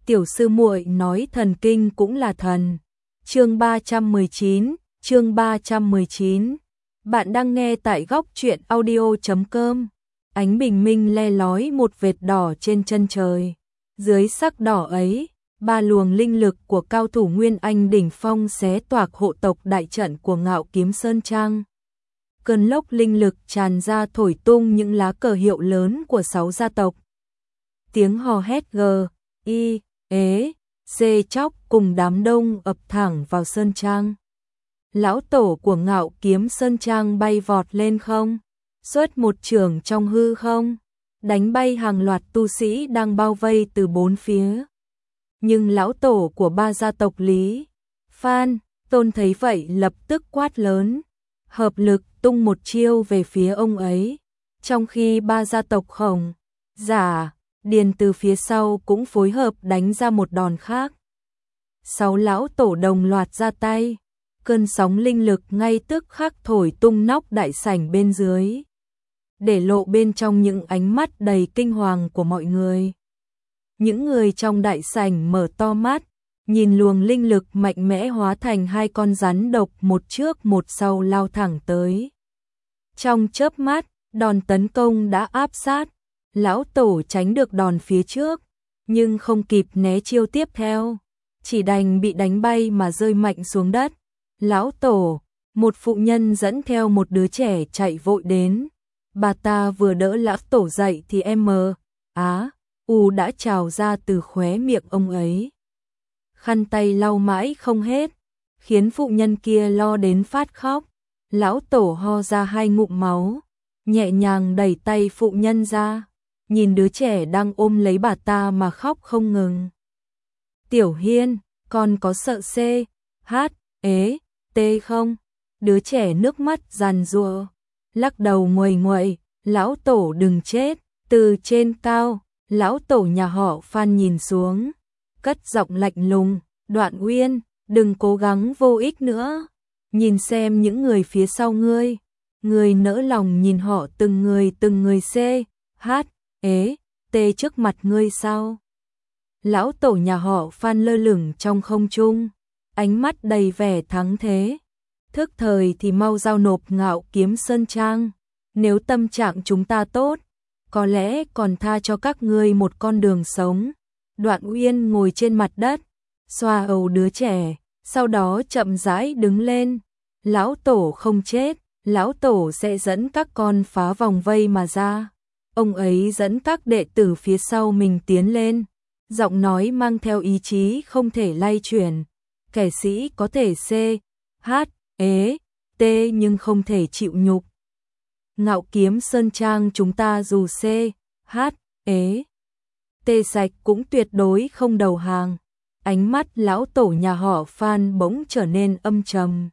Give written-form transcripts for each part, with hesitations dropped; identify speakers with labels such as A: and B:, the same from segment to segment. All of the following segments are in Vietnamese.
A: tiểu sư muội nói thần kinh cũng là thần. Chương 319. Bạn đang nghe tại góc truyện audio.com. Ánh bình minh le lói một vệt đỏ trên chân trời. Dưới sắc đỏ ấy, ba luồng linh lực của cao thủ Nguyên Anh đỉnh phong xé toạc hộ tộc đại trận của Ngạo Kiếm Sơn Trang. Cơn lốc linh lực tràn ra thổi tung những lá cờ hiệu lớn của 6 gia tộc. Tiếng hò hét g, i, ế, c chóc cùng đám đông ập thẳng vào Sơn Trang. Lão tổ của Ngạo Kiếm Sơn Trang bay vọt lên không, xuất một chưởng trong hư không, đánh bay hàng loạt tu sĩ đang bao vây từ bốn phía. Nhưng lão tổ của ba gia tộc Lý, Phan, Tôn thấy vậy lập tức quát lớn, hợp lực tung một chiêu về phía ông ấy, trong khi ba gia tộc Khổng, Giả, Điền từ phía sau cũng phối hợp đánh ra một đòn khác. 6 lão tổ đồng loạt ra tay, cơn sóng linh lực ngay tức khắc thổi tung nóc đại sảnh bên dưới, để lộ bên trong những ánh mắt đầy kinh hoàng của mọi người. Những người trong đại sảnh mở to mắt, nhìn luồng linh lực mạnh mẽ hóa thành 2 con rắn độc một trước một sau lao thẳng tới. Trong chớp mắt, đòn tấn công đã áp sát, lão tổ tránh được đòn phía trước, nhưng không kịp né chiêu tiếp theo, chỉ đành bị đánh bay mà rơi mạnh xuống đất. Lão tổ, một phụ nhân dẫn theo một đứa trẻ chạy vội đến. Bà ta vừa đỡ lão tổ dậy thì U đã trào ra từ khóe miệng ông ấy. Khăn tay lau mãi không hết, khiến phụ nhân kia lo đến phát khóc. Lão tổ ho ra 2 ngụm máu, nhẹ nhàng đẩy tay phụ nhân ra, nhìn đứa trẻ đang ôm lấy bà ta mà khóc không ngừng. Tiểu Hiên, con có sợ C, H, ế, T không? Đứa trẻ nước mắt giàn giụa, lắc đầu nguầy nguậy. Lão tổ đừng chết. Từ trên cao, lão tổ nhà họ Phan nhìn xuống, cất giọng lạnh lùng, Đoạn Uyên, đừng cố gắng vô ích nữa, nhìn xem những người phía sau ngươi. Người nỡ lòng nhìn họ từng người C, H, ế, T trước mặt ngươi sao? Lão tổ nhà họ Phan lơ lửng trong không trung, ánh mắt đầy vẻ thắng thế. Thức thời thì mau giao nộp Ngạo Kiếm Sơn Trang, nếu tâm trạng chúng ta tốt, có lẽ còn tha cho các ngươi một con đường sống. Đoạn Uyên ngồi trên mặt đất, xoa đầu đứa trẻ, sau đó chậm rãi đứng lên. Lão tổ không chết, lão tổ sẽ dẫn các con phá vòng vây mà ra. Ông ấy dẫn các đệ tử phía sau mình tiến lên, giọng nói mang theo ý chí không thể lay chuyển. Kẻ sĩ có thể C, H, ế, T nhưng không thể chịu nhục. Ngạo Kiếm Sơn Trang chúng ta dù C, H, ế, T sạch cũng tuyệt đối không đầu hàng. Ánh mắt lão tổ nhà họ Phan bỗng trở nên âm trầm.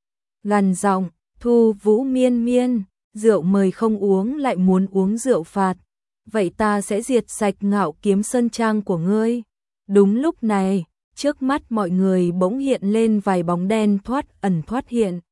A: Gằn giọng, Thu Vũ Miên Miên, rượu mời không uống lại muốn uống rượu phạt. Vậy ta sẽ diệt sạch Ngạo Kiếm Sơn Trang của ngươi. Đúng lúc này, trước mắt mọi người bỗng hiện lên vài bóng đen thoát ẩn thoát hiện.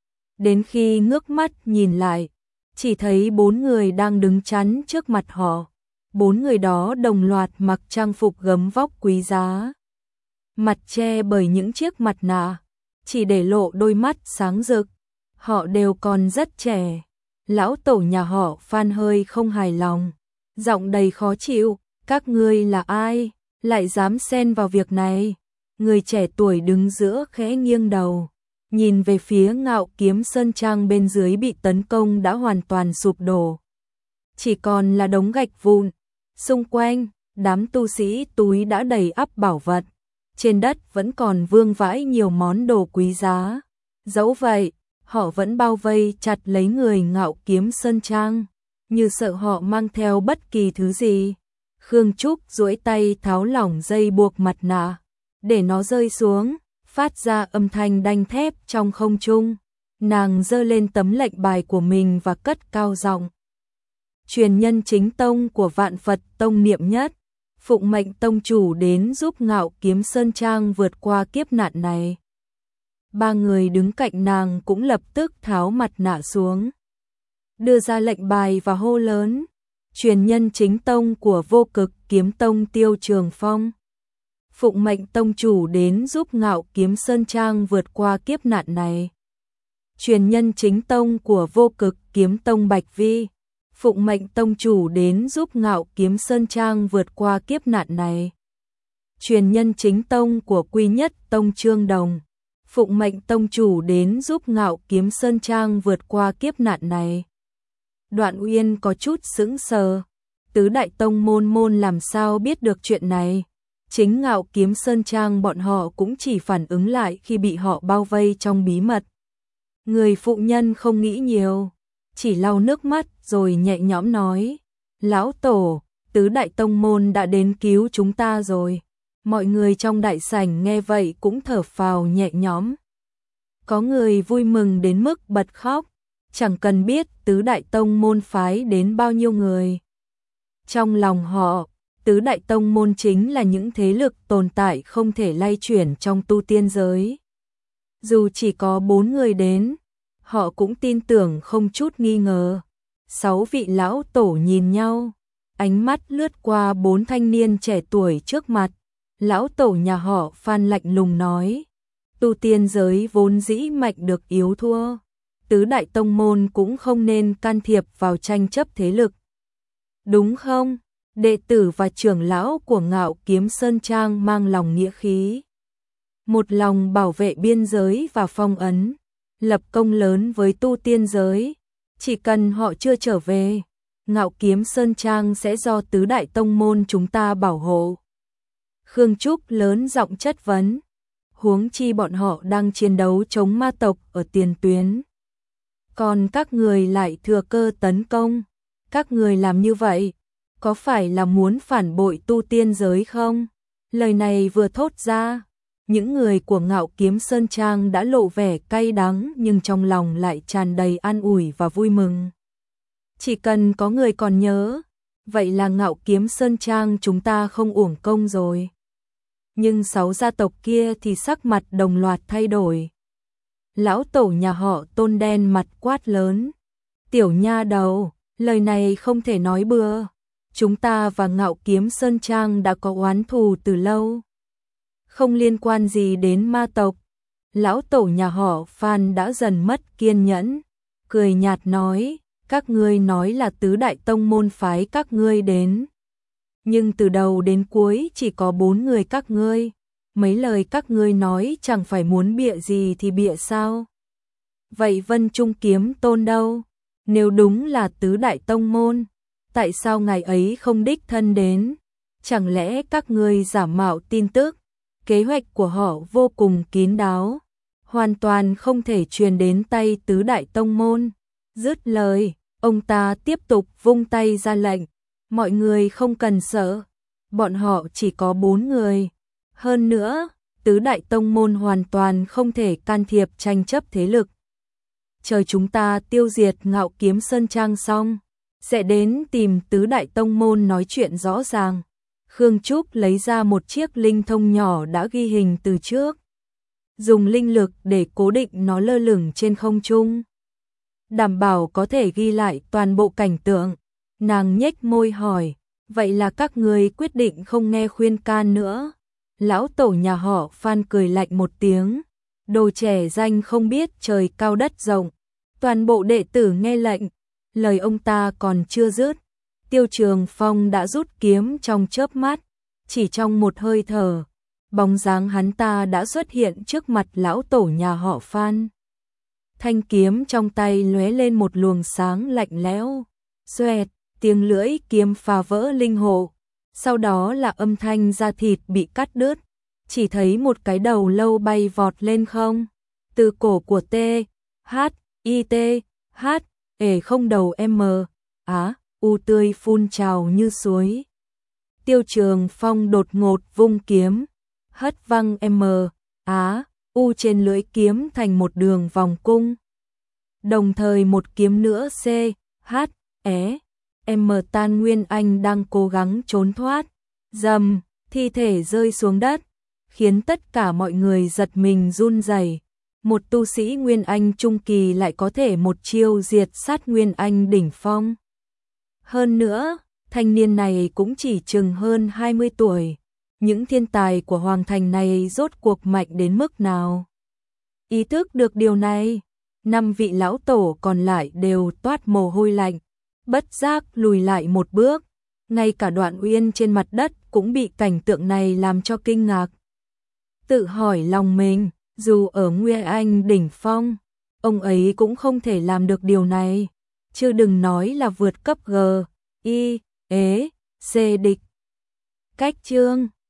A: Đến khi ngước mắt nhìn lại, chỉ thấy 4 người đang đứng chắn trước mặt họ. 4 người đó đồng loạt mặc trang phục gấm vóc quý giá, mặt che bởi những chiếc mặt nạ, chỉ để lộ đôi mắt sáng rực. Họ đều còn rất trẻ. Lão tổ nhà họ Phan hơi không hài lòng, giọng đầy khó chịu, các ngươi là ai, lại dám xen vào việc này? Người trẻ tuổi đứng giữa khẽ nghiêng đầu, nhìn về phía Ngạo Kiếm Sơn Trang bên dưới bị tấn công đã hoàn toàn sụp đổ, chỉ còn là đống gạch vụn. Xung quanh, đám tu sĩ túi đã đầy ắp bảo vật, trên đất vẫn còn vương vãi nhiều món đồ quý giá. Dẫu vậy, họ vẫn bao vây chặt lấy người Ngạo Kiếm Sơn Trang, như sợ họ mang theo bất kỳ thứ gì. Khương Trúc duỗi tay tháo lỏng dây buộc mặt nạ, để nó rơi xuống, phát ra âm thanh đanh thép trong không trung. Nàng giơ lên tấm lệnh bài của mình và cất cao giọng. Truyền nhân chính tông của Vạn Phật Tông Niệm Nhất, phụng mệnh tông chủ đến giúp Ngạo Kiếm Sơn Trang vượt qua kiếp nạn này. 3 người đứng cạnh nàng cũng lập tức tháo mặt nạ xuống, đưa ra lệnh bài và hô lớn. Truyền nhân chính tông của Vô Cực Kiếm Tông Tiêu Trường Phong. phụng mệnh tông chủ đến giúp Ngạo Kiếm Sơn Trang vượt qua kiếp nạn này. Truyền nhân chính tông của Vô Cực Kiếm Tông Bạch Vi, phụng mệnh tông chủ đến giúp Ngạo Kiếm Sơn Trang vượt qua kiếp nạn này. Truyền nhân chính tông của Quy Nhất Tông Trương Đồng, phụng mệnh tông chủ đến giúp Ngạo Kiếm Sơn Trang vượt qua kiếp nạn này. Đoạn Uyên có chút sững sờ, tứ đại tông môn làm sao biết được chuyện này? Chính Ngạo Kiếm Sơn Trang bọn họ cũng chỉ phản ứng lại khi bị họ bao vây trong bí mật. Người phụ nhân không nghĩ nhiều, chỉ lau nước mắt rồi nhẹ nhõm nói, lão tổ, tứ đại tông môn đã đến cứu chúng ta rồi. Mọi người trong đại sảnh nghe vậy cũng thở phào nhẹ nhõm. Có người vui mừng đến mức bật khóc, chẳng cần biết tứ đại tông môn phái đến bao nhiêu người. Trong lòng họ, tứ đại tông môn chính là những thế lực tồn tại không thể lay chuyển trong tu tiên giới. Dù chỉ có 4 người đến, họ cũng tin tưởng không chút nghi ngờ. 6 vị lão tổ nhìn nhau, ánh mắt lướt qua 4 thanh niên trẻ tuổi trước mặt. Lão tổ nhà họ Phan lạnh lùng nói, tu tiên giới vốn dĩ mạnh được yếu thua, tứ đại tông môn cũng không nên can thiệp vào tranh chấp thế lực. Đúng không? Đệ tử và trưởng lão của Ngạo Kiếm Sơn Trang mang lòng nghĩa khí, một lòng bảo vệ biên giới và phong ấn, lập công lớn với tu tiên giới. Chỉ cần họ chưa trở về, Ngạo Kiếm Sơn Trang sẽ do tứ đại tông môn chúng ta bảo hộ. Khương Trúc lớn giọng chất vấn, huống chi bọn họ đang chiến đấu chống ma tộc ở tiền tuyến. Còn các người lại thừa cơ tấn công, các người làm như vậy, có phải là muốn phản bội tu tiên giới không? Lời này vừa thốt ra, những người của Ngạo Kiếm Sơn Trang đã lộ vẻ cay đắng nhưng trong lòng lại tràn đầy an ủi và vui mừng. Chỉ cần có người còn nhớ, vậy là Ngạo Kiếm Sơn Trang chúng ta không uổng công rồi. Nhưng 6 gia tộc kia thì sắc mặt đồng loạt thay đổi. Lão tổ nhà họ Tôn đen mặt quát lớn, tiểu nha đầu, lời này không thể nói bừa. Chúng ta và Ngạo Kiếm Sơn Trang đã có oán thù từ lâu, không liên quan gì đến ma tộc. Lão tổ nhà họ Phan đã dần mất kiên nhẫn, cười nhạt nói, các ngươi nói là tứ đại tông môn phái các ngươi đến. Nhưng từ đầu đến cuối chỉ có 4 người các ngươi, mấy lời các ngươi nói chẳng phải muốn bịa gì thì bịa sao? Vậy Vân Trung Kiếm Tôn đâu? Nếu đúng là tứ đại tông môn, tại sao ngày ấy không đích thân đến? Chẳng lẽ các ngươi giả mạo tin tức? Kế hoạch của họ vô cùng kín đáo, hoàn toàn không thể truyền đến tay tứ đại tông môn. Dứt lời, ông ta tiếp tục vung tay ra lệnh, mọi người không cần sợ, bọn họ chỉ có 4 người. Hơn nữa, tứ đại tông môn hoàn toàn không thể can thiệp tranh chấp thế lực. Chờ chúng ta tiêu diệt Ngạo Kiếm Sơn Trang xong, sẽ đến tìm tứ đại tông môn nói chuyện rõ ràng. Khương Trúc lấy ra một chiếc linh thông nhỏ đã ghi hình từ trước, dùng linh lực để cố định nó lơ lửng trên không trung, đảm bảo có thể ghi lại toàn bộ cảnh tượng. Nàng nhếch môi hỏi, vậy là các người quyết định không nghe khuyên can nữa? Lão tổ nhà họ Phan cười lạnh một tiếng, đồ trẻ danh không biết trời cao đất rộng. Toàn bộ đệ tử nghe lệnh. Lời ông ta còn chưa dứt, Tiêu Trường Phong đã rút kiếm trong chớp mắt, chỉ trong một hơi thở, bóng dáng hắn ta đã xuất hiện trước mặt lão tổ nhà họ Phan. Thanh kiếm trong tay lóe lên một luồng sáng lạnh lẽo, xoẹt, tiếng lưỡi kiếm phá vỡ linh hộ, sau đó là âm thanh da thịt bị cắt đứt, chỉ thấy một cái đầu lâu bay vọt lên không, từ cổ của T, H, I, T, H, không đầu M, U tươi phun trào như suối. Tiêu Trường Phong đột ngột vung kiếm, hất văng M, U trên lưỡi kiếm thành một đường vòng cung. Đồng thời một kiếm nữa C, H, M Tan Nguyên Anh đang cố gắng trốn thoát. Rầm, thi thể rơi xuống đất, khiến tất cả mọi người giật mình run rẩy. Một tu sĩ Nguyên Anh trung kỳ lại có thể một chiêu diệt sát Nguyên Anh đỉnh phong. Hơn nữa, thanh niên này cũng chỉ chừng hơn 20 tuổi, những thiên tài của hoàng thành này rốt cuộc mạnh đến mức nào. Ý thức được điều này, 5 vị lão tổ còn lại đều toát mồ hôi lạnh, bất giác lùi lại một bước, ngay cả Đoạn Uyên trên mặt đất cũng bị cảnh tượng này làm cho kinh ngạc. Tự hỏi lòng mình, dù ở Nguyên Anh đỉnh phong, ông ấy cũng không thể làm được điều này, chứ đừng nói là vượt cấp G, I, E, C địch. Cách chương